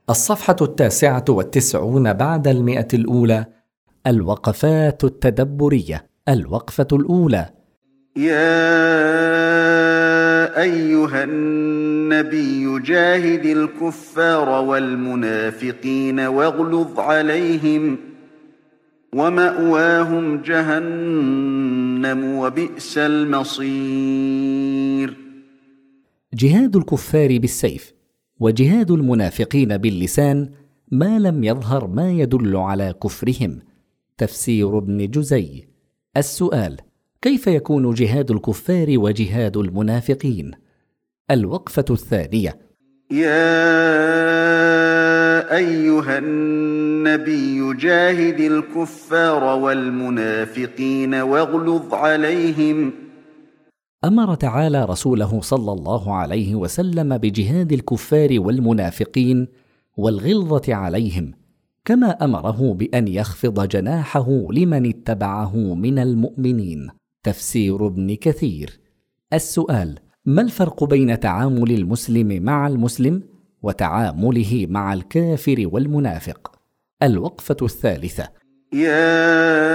الصفحة 99 بعد 100. الوقفات التدبرية. الوقفة الأولى: يا أيها النبي جاهد الكفار والمنافقين واغلظ عليهم ومأواهم جهنم وبئس المصير. جهاد الكفار بالسيف وجهاد المنافقين باللسان ما لم يظهر ما يدل على كفرهم. تفسير ابن جزي. السؤال: كيف يكون جهاد الكفار وجهاد المنافقين؟ الوقفة الثانية: يا أيها النبي جاهد الكفار والمنافقين واغلظ عليهم. أمر تعالى رسوله صلى الله عليه وسلم بجهاد الكفار والمنافقين والغلظة عليهم، كما أمره بأن يخفض جناحه لمن اتبعه من المؤمنين. تفسير ابن كثير. السؤال: ما الفرق بين تعامل المسلم مع المسلم وتعامله مع الكافر والمنافق؟ الوقفة الثالثة: يا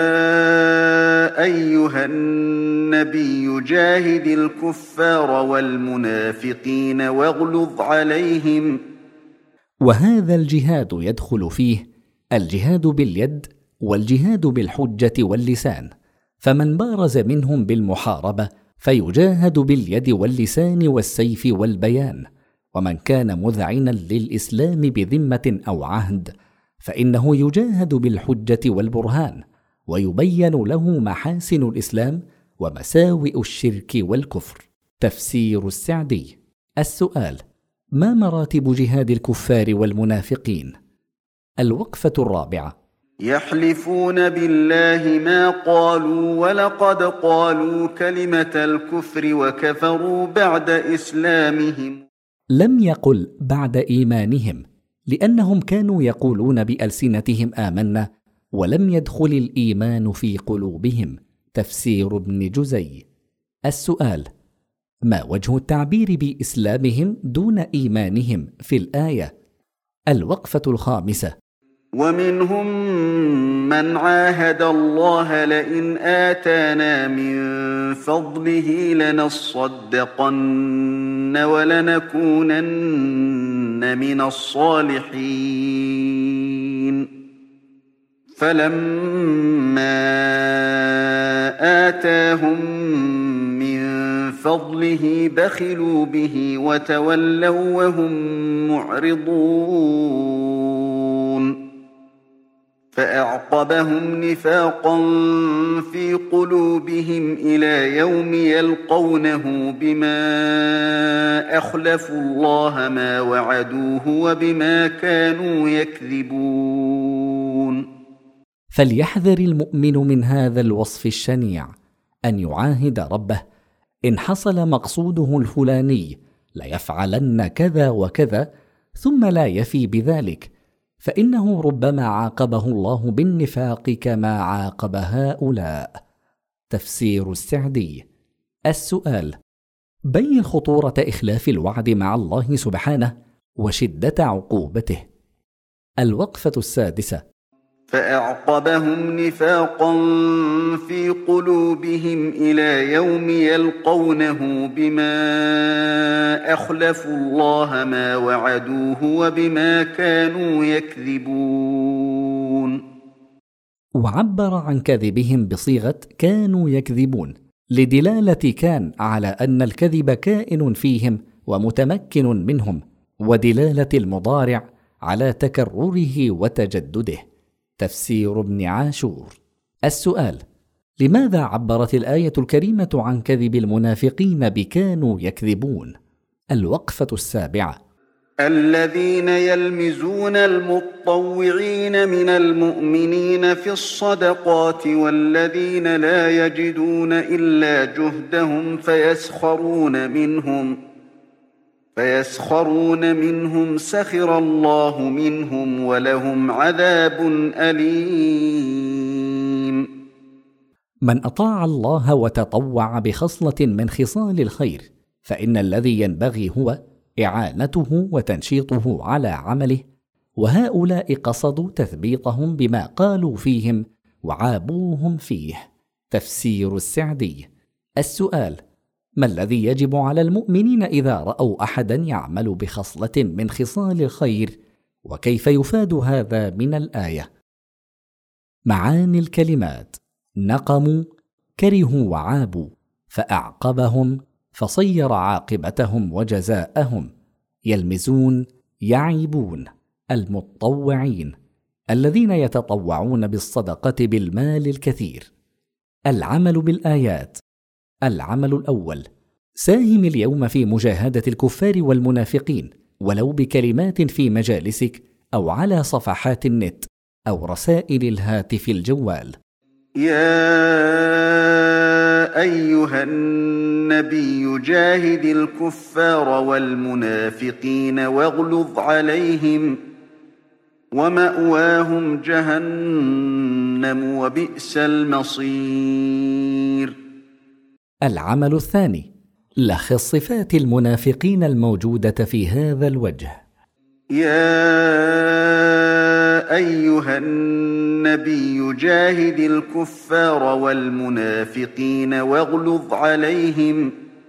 أيها النبي جاهد الكفار والمنافقين واغلظ عليهم. وهذا الجهاد يدخل فيه الجهاد باليد والجهاد بالحجة واللسان، فمن بارز منهم بالمحاربة فيجاهد باليد واللسان والسيف والبيان، ومن كان مذعنا للإسلام بذمة أو عهد فإنه يجاهد بالحجة والبرهان، ويبين له محاسن الإسلام ومساوئ الشرك والكفر. تفسير السعدي. السؤال: ما مراتب جهاد الكفار والمنافقين؟ الوقفة الرابعة: يحلفون بالله ما قالوا ولقد قالوا كلمة الكفر وكفروا بعد إسلامهم. لم يقل بعد إيمانهم، لأنهم كانوا يقولون بألسنتهم آمنا ولم يدخل الإيمان في قلوبهم. تفسير ابن جزي. السؤال: ما وجه التعبير بإسلامهم دون إيمانهم في الآية؟ الوقفة الخامسة: ومنهم من عاهد الله لئن آتانا من فضله لنصدقن ولنكونن من الصالحين. فلما آتاهم من فضله بخلوا به وتولوا وهم معرضون. فأعقبهم نفاقا في قلوبهم إلى يوم يلقونه بما أخلفوا الله ما وعدوه وبما كانوا يكذبون. فليحذر المؤمن من هذا الوصف الشنيع، أن يعاهد ربه: إن حصل مقصوده الفلاني ليفعلن كذا وكذا، ثم لا يفي بذلك، فإنه ربما عاقبه الله بالنفاق كما عاقب هؤلاء. تفسير السعدي. السؤال: بين خطورة إخلاف الوعد مع الله سبحانه وشدة عقوبته. الوقفة السادسة: فأعقبهم نفاقا في قلوبهم إلى يوم يلقونه بما أخلفوا الله ما وعدوه وبما كانوا يكذبون. وعبر عن كذبهم بصيغة كانوا يكذبون، لدلالة كان على أن الكذب كائن فيهم ومتمكن منهم، ودلالة المضارع على تكرره وتجدده. تفسير ابن عاشور. السؤال: لماذا عبرت الآية الكريمة عن كذب المنافقين بكانوا يكذبون؟ الوقفة السابعة: الذين يلمزون المطوعين من المؤمنين في الصدقات والذين لا يجدون إلا جهدهم فيسخرون منهم سخر الله منهم ولهم عذاب أليم. من أطاع الله وتطوع بخصلة من خصال الخير فإن الذي ينبغي هو إعانته وتنشيطه على عمله وهؤلاء قصدوا تثبيطهم بما قالوا فيهم وعابوهم فيه. تفسير السعدي. السؤال: ما الذي يجب على المؤمنين إذا رأوا أحدا يعمل بخصلة من خصال الخير، وكيف يفاد هذا من الآية؟ معاني الكلمات: نقموا، كرهوا وعابوا، فأعقبهم، فصير عاقبتهم وجزاءهم. يلمزون، يعيبون، المتطوعين، الذين يتطوعون بالصدقة بالمال الكثير. العمل بالآيات. العمل الأول: ساهم اليوم في مجاهدة الكفار والمنافقين، ولو بكلمات في مجالسك أو على صفحات النت أو رسائل الهاتف الجوال. يا أيها النبي جاهد الكفار والمنافقين واغلظ عليهم ومأواهم جهنم وبئس المصير. العمل الثاني: لخص صفات المنافقين الموجودة في هذا الوجه. يا أيها النبي جاهد الكفار والمنافقين واغلظ عليهم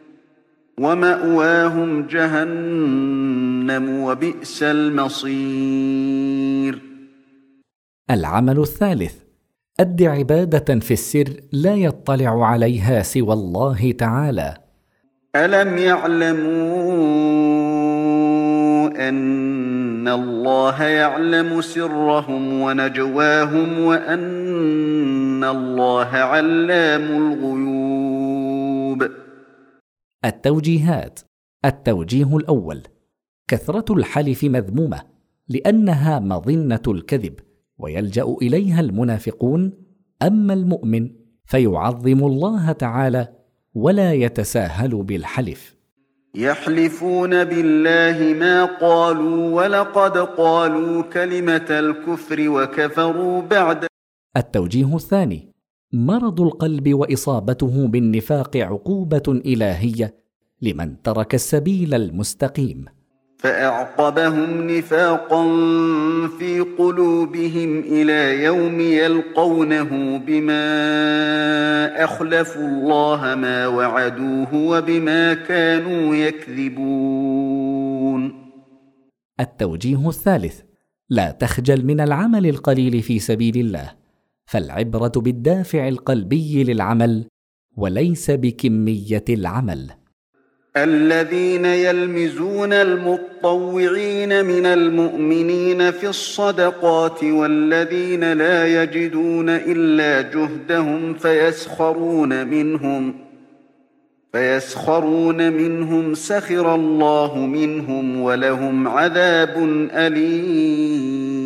ومأواهم جهنم وبئس المصير. العمل الثالث: أد عبادة في السر لا يطلع عليها سوى الله تعالى. ألم يعلموا أن الله يعلم سرهم ونجواهم وأن الله علام الغيوب. التوجيهات. التوجيه الأول: كثرة الحلف مذمومة، لأنها مظنة الكذب، ويلجأ إليها المنافقون. أما المؤمن فيعظم الله تعالى ولا يتساهل بالحلف. يحلفون بالله ما قالوا ولقد قالوا كلمة الكفر وكفروا بعد. التوجيه الثاني: مرض القلب وإصابته بالنفاق عقوبة إلهية لمن ترك السبيل المستقيم. فأعقبهم نفاقا في قلوبهم إلى يوم يلقونه بما أخلفوا الله ما وعدوه وبما كانوا يكذبون. التوجيه الثالث: لا تخجل من العمل القليل في سبيل الله، فالعبرة بالدافع القلبي للعمل وليس بكمية العمل. الذين يلمزون المتطوعين من المؤمنين في الصدقات والذين لا يجدون إلا جهدهم فيسخرون منهم سخر الله منهم ولهم عذاب أليم.